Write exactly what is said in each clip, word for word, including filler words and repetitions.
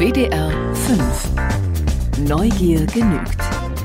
W D R fünf. Neugier genügt.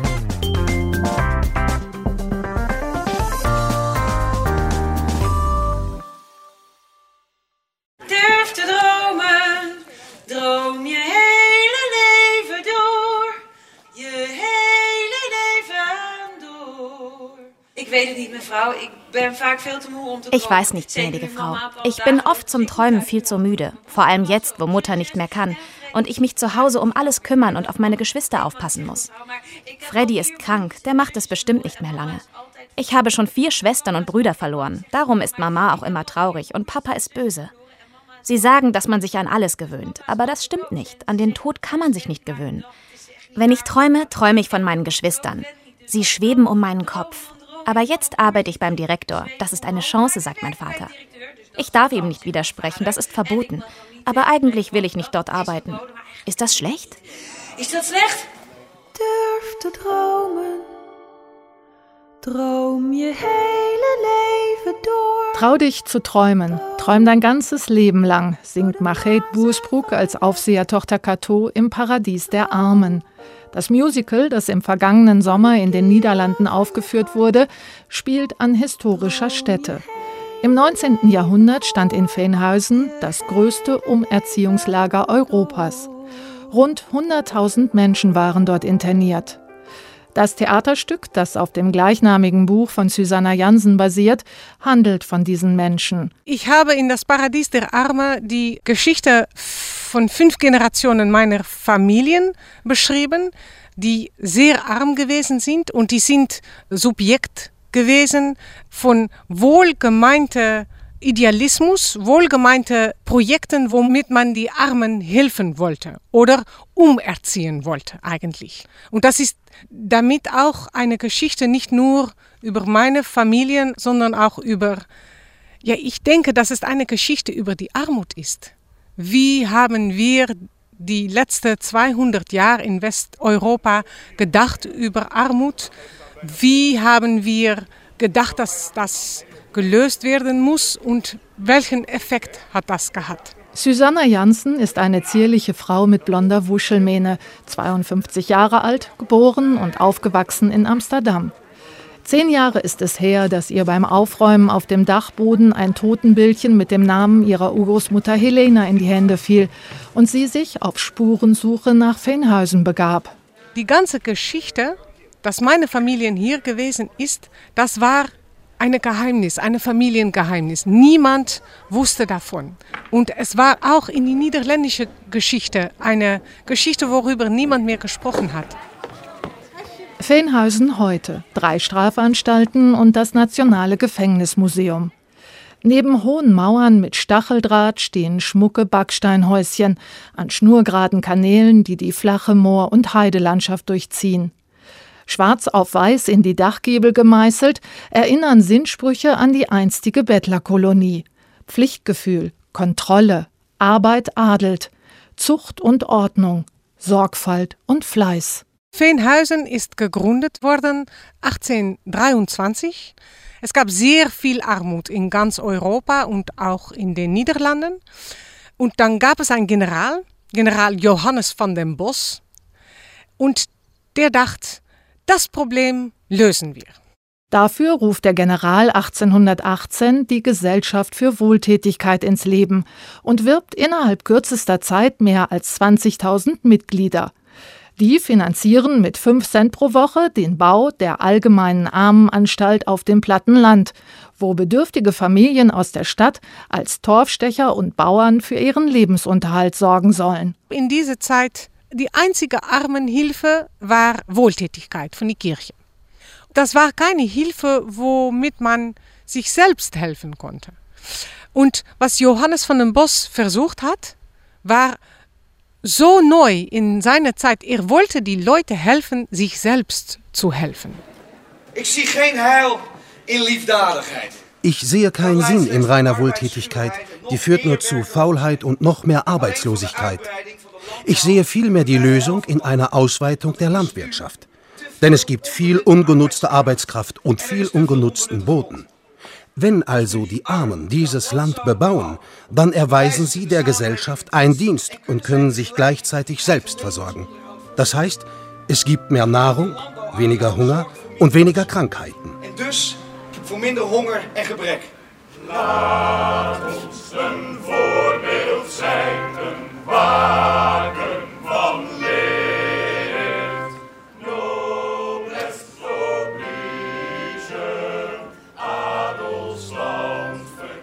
Durf te dromen, droom je hele leven door. Je hele leven door. Ich weiß es nicht, mevrouw. Ich bin vaak veel te moe um te Ich weiß nicht, gnädige Frau. Ich bin oft zum Träumen viel zu müde. Vor allem jetzt, wo Mutter nicht mehr kann. Und ich mich zu Hause um alles kümmern und auf meine Geschwister aufpassen muss. Freddy ist krank, der macht es bestimmt nicht mehr lange. Ich habe schon vier Schwestern und Brüder verloren. Darum ist Mama auch immer traurig und Papa ist böse. Sie sagen, dass man sich an alles gewöhnt. Aber das stimmt nicht. An den Tod kann man sich nicht gewöhnen. Wenn ich träume, träume ich von meinen Geschwistern. Sie schweben um meinen Kopf. Aber jetzt arbeite ich beim Direktor. Das ist eine Chance, sagt mein Vater. Ich darf ihm nicht widersprechen, das ist verboten. Aber eigentlich will ich nicht dort arbeiten. Ist das schlecht? Ist das schlecht? Durf te dromen, droom je hele leven door. Trau dich zu träumen, träum dein ganzes Leben lang, singt Machet Boersbroek als Aufsehertochter Cato im Paradies der Armen. Das Musical, das im vergangenen Sommer in den Niederlanden aufgeführt wurde, spielt an historischer Stätte. Im neunzehnten Jahrhundert stand in Veenhuizen das größte Umerziehungslager Europas. Rund hunderttausend Menschen waren dort interniert. Das Theaterstück, das auf dem gleichnamigen Buch von Susanna Jansen basiert, handelt von diesen Menschen. Ich habe in das Paradies der Armen die Geschichte von fünf Generationen meiner Familien beschrieben, die sehr arm gewesen sind und die sind Subjekt gewesen von wohlgemeinten Idealismus, wohlgemeinte Projekten, womit man die Armen helfen wollte oder umerziehen wollte eigentlich. Und das ist damit auch eine Geschichte nicht nur über meine Familien, sondern auch über, ja, ich denke, dass es eine Geschichte über die Armut ist. Wie haben wir die letzten zweihundert Jahre in Westeuropa gedacht über Armut? Wie haben wir gedacht, dass das gelöst werden muss und welchen Effekt hat das gehabt? Susanna Jansen ist eine zierliche Frau mit blonder Wuschelmähne, zweiundfünfzig Jahre alt, geboren und aufgewachsen in Amsterdam. Zehn Jahre ist es her, dass ihr beim Aufräumen auf dem Dachboden ein Totenbildchen mit dem Namen ihrer Urgroßmutter Helena in die Hände fiel und sie sich auf Spurensuche nach Veenhuizen begab. Die ganze Geschichte, dass meine Familie hier gewesen ist, das war ein Geheimnis, ein Familiengeheimnis. Niemand wusste davon. Und es war auch in die niederländische Geschichte eine Geschichte, worüber niemand mehr gesprochen hat. Veenhuizen heute, drei Strafanstalten und das Nationale Gefängnismuseum. Neben hohen Mauern mit Stacheldraht stehen schmucke Backsteinhäuschen an schnurgeraden Kanälen, die die flache Moor- und Heidelandschaft durchziehen. Schwarz auf weiß in die Dachgiebel gemeißelt, erinnern Sinnsprüche an die einstige Bettlerkolonie. Pflichtgefühl, Kontrolle, Arbeit adelt, Zucht und Ordnung, Sorgfalt und Fleiß. Veenhuizen ist gegründet worden achtzehnhundertdreiundzwanzig. Es gab sehr viel Armut in ganz Europa und auch in den Niederlanden. Und dann gab es einen General, General Johannes van den Bos. Und der dachte, das Problem lösen wir. Dafür ruft der General achtzehnhundertachtzehn die Gesellschaft für Wohltätigkeit ins Leben und wirbt innerhalb kürzester Zeit mehr als zwanzigtausend Mitglieder. Die finanzieren mit fünf Cent pro Woche den Bau der allgemeinen Armenanstalt auf dem platten Land, wo bedürftige Familien aus der Stadt als Torfstecher und Bauern für ihren Lebensunterhalt sorgen sollen. In dieser Zeit die einzige Armenhilfe war Wohltätigkeit von der Kirche. Das war keine Hilfe, womit man sich selbst helfen konnte. Und was Johannes van den Bos versucht hat, war so neu in seiner Zeit. Er wollte die Leute helfen, sich selbst zu helfen. Ich sehe kein Heil in Liefdadigkeit. Ich sehe keinen Sinn in reiner Wohltätigkeit. Die führt nur zu Faulheit und noch mehr Arbeitslosigkeit. Ich sehe vielmehr die Lösung in einer Ausweitung der Landwirtschaft. Denn es gibt viel ungenutzte Arbeitskraft und viel ungenutzten Boden. Wenn also die Armen dieses Land bebauen, dann erweisen sie der Gesellschaft einen Dienst und können sich gleichzeitig selbst versorgen. Das heißt, es gibt mehr Nahrung, weniger Hunger und weniger Krankheiten. En dus voor minder honger en gebrek. Laat ons een voorbeeld zijn, een waken van leert. Noblesse oblige, Adelsland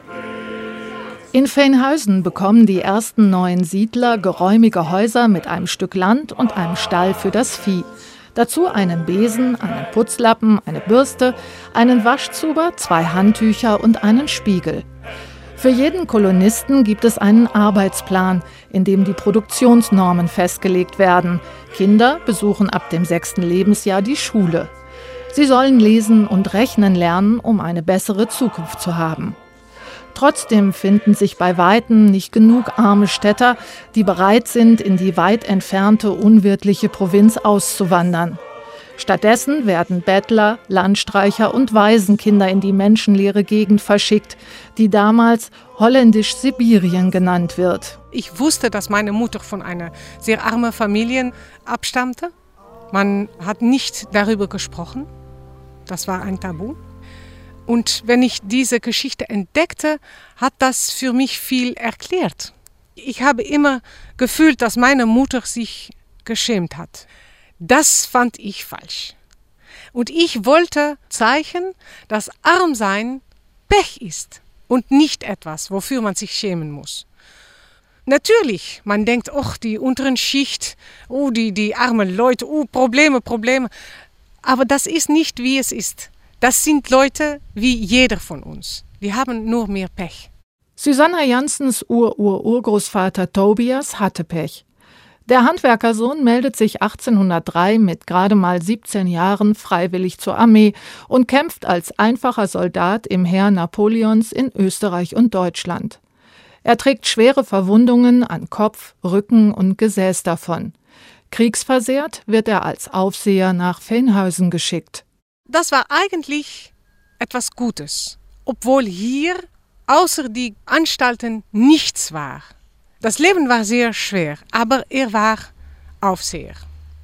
verklärt. In Veenhuizen bekommen die ersten neuen Siedler geräumige Häuser mit einem Stück Land und einem Stall für das Vieh. Dazu einen Besen, einen Putzlappen, eine Bürste, einen Waschzuber, zwei Handtücher und einen Spiegel. Für jeden Kolonisten gibt es einen Arbeitsplan, in dem die Produktionsnormen festgelegt werden. Kinder besuchen ab dem sechsten Lebensjahr die Schule. Sie sollen lesen und rechnen lernen, um eine bessere Zukunft zu haben. Trotzdem finden sich bei Weitem nicht genug arme Städter, die bereit sind, in die weit entfernte, unwirtliche Provinz auszuwandern. Stattdessen werden Bettler, Landstreicher und Waisenkinder in die menschenleere Gegend verschickt, die damals Holländisch-Sibirien genannt wird. Ich wusste, dass meine Mutter von einer sehr armen Familie abstammte. Man hat nicht darüber gesprochen. Das war ein Tabu. Und wenn ich diese Geschichte entdeckte, hat das für mich viel erklärt. Ich habe immer gefühlt, dass meine Mutter sich geschämt hat. Das fand ich falsch. Und ich wollte zeigen, dass Armsein Pech ist und nicht etwas, wofür man sich schämen muss. Natürlich, man denkt, oh, die unteren Schicht, oh, die, die armen Leute, oh, Probleme, Probleme. Aber das ist nicht, wie es ist. Das sind Leute wie jeder von uns. Die haben nur mehr Pech. Susanna Janssens Ur-Ur-Urgroßvater Tobias hatte Pech. Der Handwerkersohn meldet sich achtzehnhundertdrei mit gerade mal siebzehn Jahren freiwillig zur Armee und kämpft als einfacher Soldat im Heer Napoleons in Österreich und Deutschland. Er trägt schwere Verwundungen an Kopf, Rücken und Gesäß davon. Kriegsversehrt wird er als Aufseher nach Veenhuizen geschickt. Das war eigentlich etwas Gutes, obwohl hier außer die Anstalten nichts war. Das Leben war sehr schwer, aber er war Aufseher.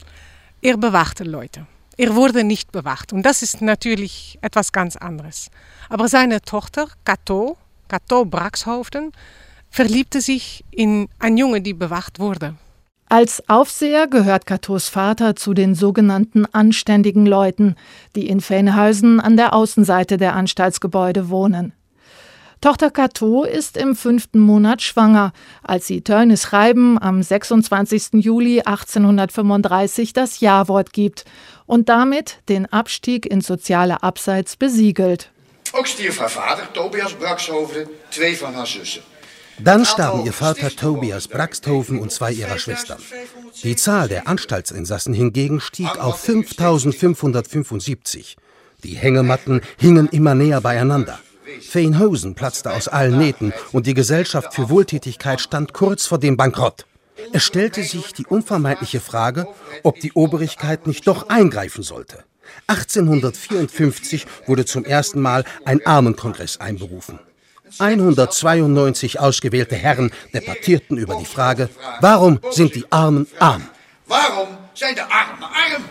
Er bewachte Leute. Er wurde nicht bewacht und das ist natürlich etwas ganz anderes. Aber seine Tochter, Cato, Cato Braxhoven, verliebte sich in einen Jungen, die bewacht wurde. Als Aufseher gehört Catos Vater zu den sogenannten anständigen Leuten, die in Veenhuizen an der Außenseite der Anstaltsgebäude wohnen. Tochter Cato ist im fünften Monat schwanger, als sie Teunis Reiben am sechsundzwanzigsten Juli achtzehnhundertfünfunddreißig das Ja-Wort gibt und damit den Abstieg ins soziale Abseits besiegelt. Ook stierf haar Vater, Tobias Braxhoven, twee van haar zussen. Dann starben ihr Vater Tobias Braxhoven und zwei ihrer Schwestern. Die Zahl der Anstaltsinsassen hingegen stieg auf fünftausendfünfhundertfünfundsiebzig. Die Hängematten hingen immer näher beieinander. Veenhuizen platzte aus allen Nähten und die Gesellschaft für Wohltätigkeit stand kurz vor dem Bankrott. Es stellte sich die unvermeidliche Frage, ob die Obrigkeit nicht doch eingreifen sollte. achtzehnhundertvierundfünfzig wurde zum ersten Mal ein Armenkongress einberufen. hundertzweiundneunzig ausgewählte Herren debattierten über die Frage, warum sind die Armen arm? Warum sind die Armen arm?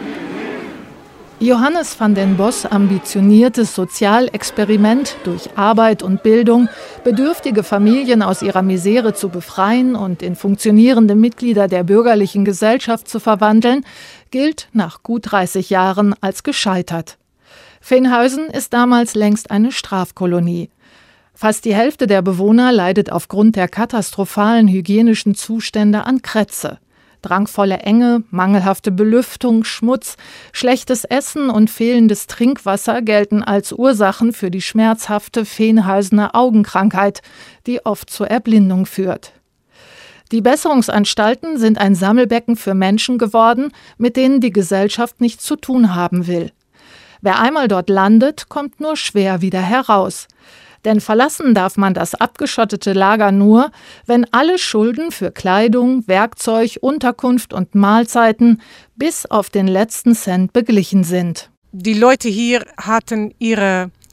Johannes van den Bos ambitioniertes Sozialexperiment durch Arbeit und Bildung, bedürftige Familien aus ihrer Misere zu befreien und in funktionierende Mitglieder der bürgerlichen Gesellschaft zu verwandeln, gilt nach gut dreißig Jahren als gescheitert. Veenhuizen ist damals längst eine Strafkolonie. Fast die Hälfte der Bewohner leidet aufgrund der katastrophalen hygienischen Zustände an Krätze. Drangvolle Enge, mangelhafte Belüftung, Schmutz, schlechtes Essen und fehlendes Trinkwasser gelten als Ursachen für die schmerzhafte Veenhuizener Augenkrankheit, die oft zur Erblindung führt. Die Besserungsanstalten sind ein Sammelbecken für Menschen geworden, mit denen die Gesellschaft nichts zu tun haben will. Wer einmal dort landet, kommt nur schwer wieder heraus. Denn verlassen darf man das abgeschottete Lager nur, wenn alle Schulden für Kleidung, Werkzeug, Unterkunft und Mahlzeiten bis auf den letzten Cent beglichen sind. Die Leute hier hatten ihre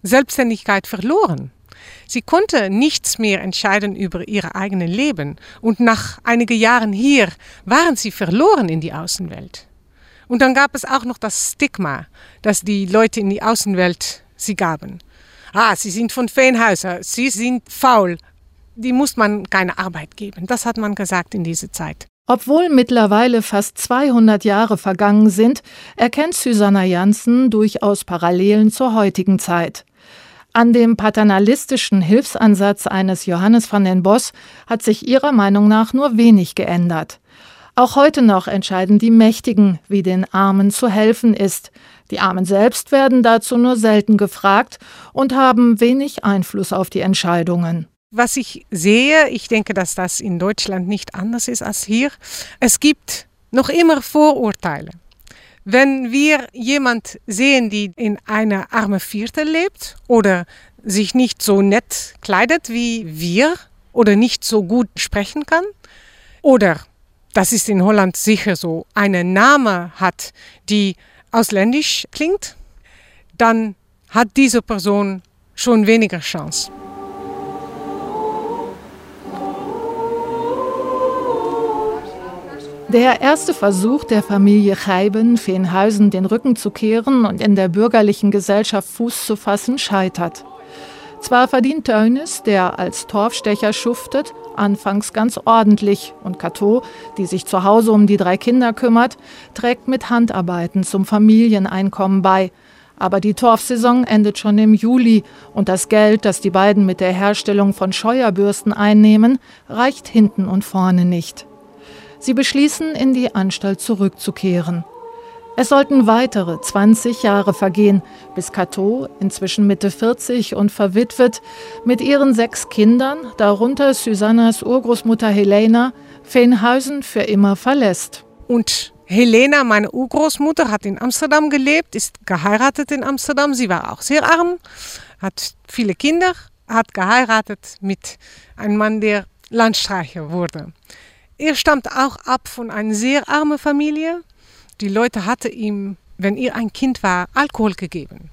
Selbstständigkeit verloren. Sie konnte nichts mehr entscheiden über ihr eigenes Leben. Und nach einigen Jahren hier waren sie verloren in die Außenwelt. Und dann gab es auch noch das Stigma, das die Leute in die Außenwelt sie gaben. Ah, sie sind von Veenhuizen, sie sind faul. Die muss man keine Arbeit geben. Das hat man gesagt in dieser Zeit. Obwohl mittlerweile fast zweihundert Jahre vergangen sind, erkennt Susanna Jansen durchaus Parallelen zur heutigen Zeit. An dem paternalistischen Hilfsansatz eines Johannes van den Bos hat sich ihrer Meinung nach nur wenig geändert. Auch heute noch entscheiden die Mächtigen, wie den Armen zu helfen ist. Die Armen selbst werden dazu nur selten gefragt und haben wenig Einfluss auf die Entscheidungen. Was ich sehe, ich denke, dass das in Deutschland nicht anders ist als hier, es gibt noch immer Vorurteile. Wenn wir jemanden sehen, die in einer armen Viertel lebt oder sich nicht so nett kleidet wie wir oder nicht so gut sprechen kann oder, das ist in Holland sicher so, einen Namen hat, die ausländisch klingt, dann hat diese Person schon weniger Chance. Der erste Versuch der Familie Geiben, Veenhuizen den Rücken zu kehren und in der bürgerlichen Gesellschaft Fuß zu fassen, scheitert. Zwar verdient Teunis, der als Torfstecher schuftet, anfangs ganz ordentlich und Cato, die sich zu Hause um die drei Kinder kümmert, trägt mit Handarbeiten zum Familieneinkommen bei. Aber die Torfsaison endet schon im Juli und das Geld, das die beiden mit der Herstellung von Scheuerbürsten einnehmen, reicht hinten und vorne nicht. Sie beschließen, in die Anstalt zurückzukehren. Es sollten weitere zwanzig Jahre vergehen, bis Cato, inzwischen Mitte vierzig und verwitwet, mit ihren sechs Kindern, darunter Susannas Urgroßmutter Helena, Veenhuizen für immer verlässt. Und Helena, meine Urgroßmutter, hat in Amsterdam gelebt, ist geheiratet in Amsterdam. Sie war auch sehr arm, hat viele Kinder, hat geheiratet mit einem Mann, der Landstreicher wurde. Er stammt auch ab von einer sehr armen Familie. Die Leute hatten ihm, wenn er ein Kind war, Alkohol gegeben.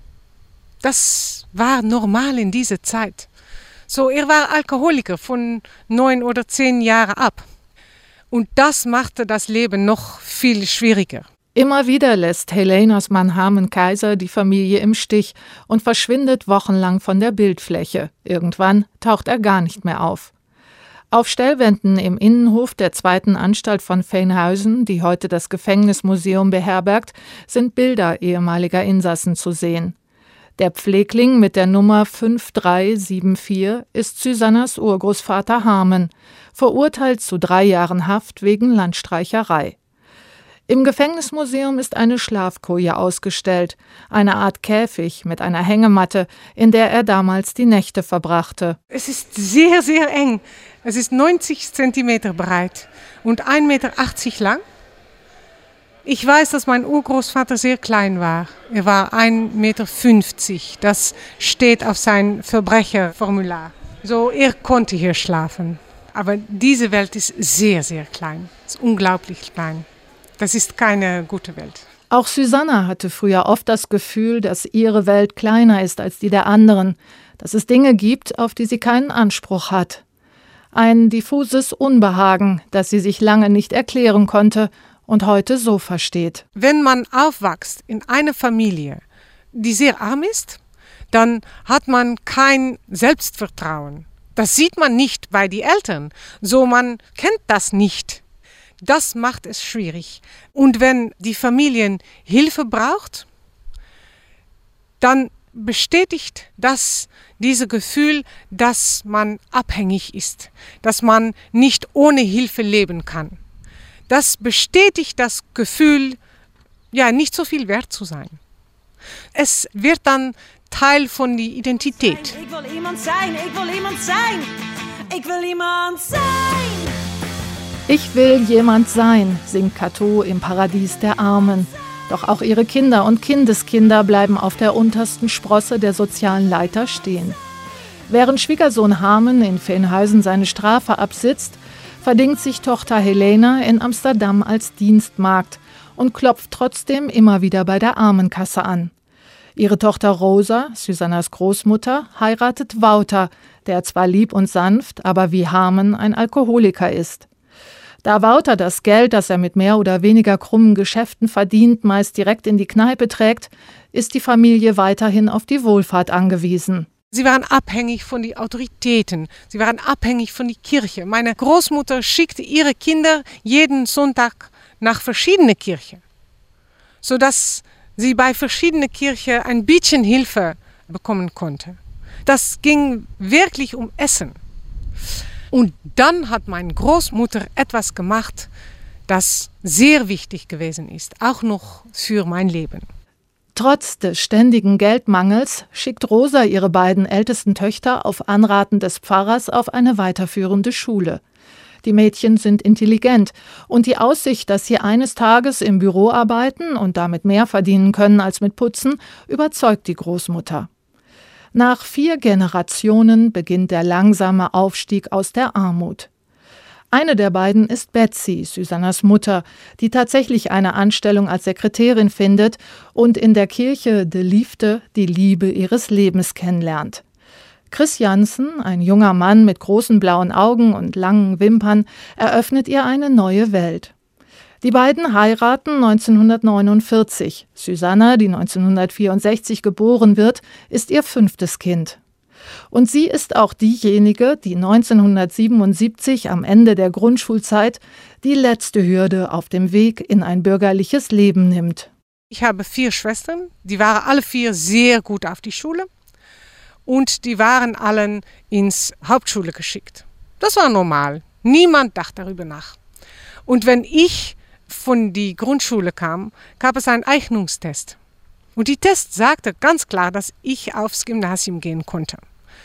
Das war normal in dieser Zeit. So, er war Alkoholiker von neun oder zehn Jahren ab. Und das machte das Leben noch viel schwieriger. Immer wieder lässt Helenas Mann Harmen Keizer die Familie im Stich und verschwindet wochenlang von der Bildfläche. Irgendwann taucht er gar nicht mehr auf. Auf Stellwänden im Innenhof der zweiten Anstalt von Veenhuizen, die heute das Gefängnismuseum beherbergt, sind Bilder ehemaliger Insassen zu sehen. Der Pflegling mit der Nummer fünf drei sieben vier ist Susannas Urgroßvater Harmen, verurteilt zu drei Jahren Haft wegen Landstreicherei. Im Gefängnismuseum ist eine Schlafkoje ausgestellt, eine Art Käfig mit einer Hängematte, in der er damals die Nächte verbrachte. Es ist sehr, sehr eng. Es ist neunzig Zentimeter breit und ein Meter achtzig lang. Ich weiß, dass mein Urgroßvater sehr klein war. Er war ein Meter fünfzig. Das steht auf sein Verbrecherformular. So, er konnte hier schlafen. Aber diese Welt ist sehr, sehr klein. Es ist unglaublich klein. Das ist keine gute Welt. Auch Susanna hatte früher oft das Gefühl, dass ihre Welt kleiner ist als die der anderen, dass es Dinge gibt, auf die sie keinen Anspruch hat. Ein diffuses Unbehagen, das sie sich lange nicht erklären konnte und heute so versteht. Wenn man aufwächst in einer Familie, die sehr arm ist, dann hat man kein Selbstvertrauen. Das sieht man nicht bei den Eltern, so man kennt das nicht. Das macht es schwierig. Und wenn die Familie Hilfe braucht, dann bestätigt das dieses Gefühl, dass man abhängig ist, dass man nicht ohne Hilfe leben kann. Das bestätigt das Gefühl, ja, nicht so viel wert zu sein. Es wird dann Teil von der Identität. Ich will iemand sein, ich will iemand sein, ich will iemand sein. Ich will jemand sein, singt Cato im Paradies der Armen. Doch auch ihre Kinder und Kindeskinder bleiben auf der untersten Sprosse der sozialen Leiter stehen. Während Schwiegersohn Harmen in Veenhuizen seine Strafe absitzt, verdingt sich Tochter Helena in Amsterdam als Dienstmagd und klopft trotzdem immer wieder bei der Armenkasse an. Ihre Tochter Rosa, Susannas Großmutter, heiratet Wouter, der zwar lieb und sanft, aber wie Harmen ein Alkoholiker ist. Da Wouter das Geld, das er mit mehr oder weniger krummen Geschäften verdient, meist direkt in die Kneipe trägt, ist die Familie weiterhin auf die Wohlfahrt angewiesen. Sie waren abhängig von den Autoritäten, sie waren abhängig von der Kirche. Meine Großmutter schickte ihre Kinder jeden Sonntag nach verschiedenen Kirchen, sodass sie bei verschiedenen Kirchen ein bisschen Hilfe bekommen konnte. Das ging wirklich um Essen. Und dann hat meine Großmutter etwas gemacht, das sehr wichtig gewesen ist, auch noch für mein Leben. Trotz des ständigen Geldmangels schickt Rosa ihre beiden ältesten Töchter auf Anraten des Pfarrers auf eine weiterführende Schule. Die Mädchen sind intelligent und die Aussicht, dass sie eines Tages im Büro arbeiten und damit mehr verdienen können als mit Putzen, überzeugt die Großmutter. Nach vier Generationen beginnt der langsame Aufstieg aus der Armut. Eine der beiden ist Betsy, Susannas Mutter, die tatsächlich eine Anstellung als Sekretärin findet und in der Kirche de Liefde die Liebe ihres Lebens kennenlernt. Chris Jansen, ein junger Mann mit großen blauen Augen und langen Wimpern, eröffnet ihr eine neue Welt. Die beiden heiraten neunzehnhundertneunundvierzig. Susanna, die neunzehnhundertvierundsechzig geboren wird, ist ihr fünftes Kind. Und sie ist auch diejenige, die neunzehnhundertsiebenundsiebzig am Ende der Grundschulzeit die letzte Hürde auf dem Weg in ein bürgerliches Leben nimmt. Ich habe vier Schwestern, die waren alle vier sehr gut auf die Schule und die waren allen ins Hauptschule geschickt. Das war normal, niemand dachte darüber nach. Und wenn ich von der Grundschule kam, gab es einen Eignungstest. Und die Test sagte ganz klar, dass ich aufs Gymnasium gehen konnte.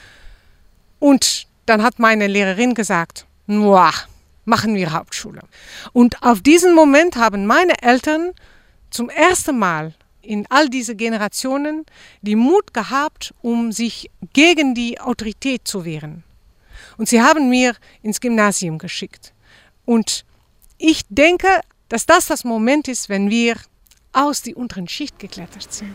Und dann hat meine Lehrerin gesagt, Noah, machen wir Hauptschule. Und auf diesen Moment haben meine Eltern zum ersten Mal in all diese Generationen den Mut gehabt, um sich gegen die Autorität zu wehren. Und sie haben mir ins Gymnasium geschickt. Und ich denke, dass das das Moment ist, wenn wir aus der unteren Schicht geklettert sind.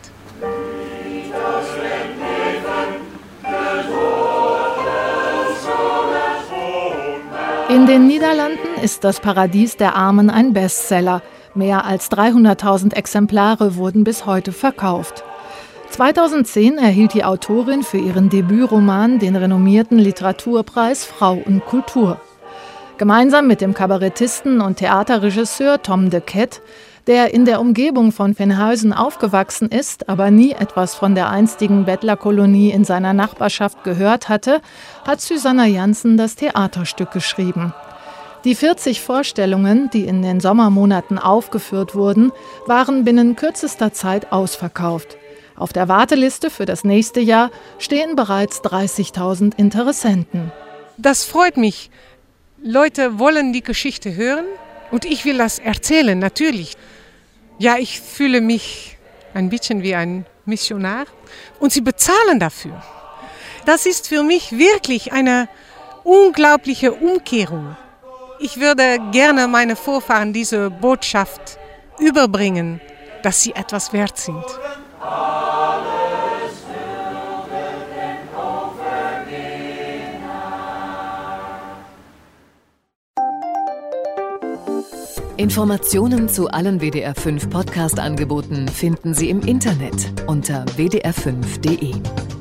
In den Niederlanden ist das Paradies der Armen ein Bestseller. Mehr als dreihunderttausend Exemplare wurden bis heute verkauft. zweitausendzehn erhielt die Autorin für ihren Debütroman den renommierten Literaturpreis Frau und Kultur. Gemeinsam mit dem Kabarettisten und Theaterregisseur Tom de Ket, der in der Umgebung von Venhuizen aufgewachsen ist, aber nie etwas von der einstigen Bettlerkolonie in seiner Nachbarschaft gehört hatte, hat Susanna Jansen das Theaterstück geschrieben. Die vierzig Vorstellungen, die in den Sommermonaten aufgeführt wurden, waren binnen kürzester Zeit ausverkauft. Auf der Warteliste für das nächste Jahr stehen bereits dreißigtausend Interessenten. Das freut mich. Leute wollen die Geschichte hören und ich will das erzählen, natürlich. Ja, ich fühle mich ein bisschen wie ein Missionar und sie bezahlen dafür. Das ist für mich wirklich eine unglaubliche Umkehrung. Ich würde gerne meine Vorfahren diese Botschaft überbringen, dass sie etwas wert sind. Informationen zu allen W D R fünf Podcast-Angeboten finden Sie im Internet unter w d r fünf punkt d e.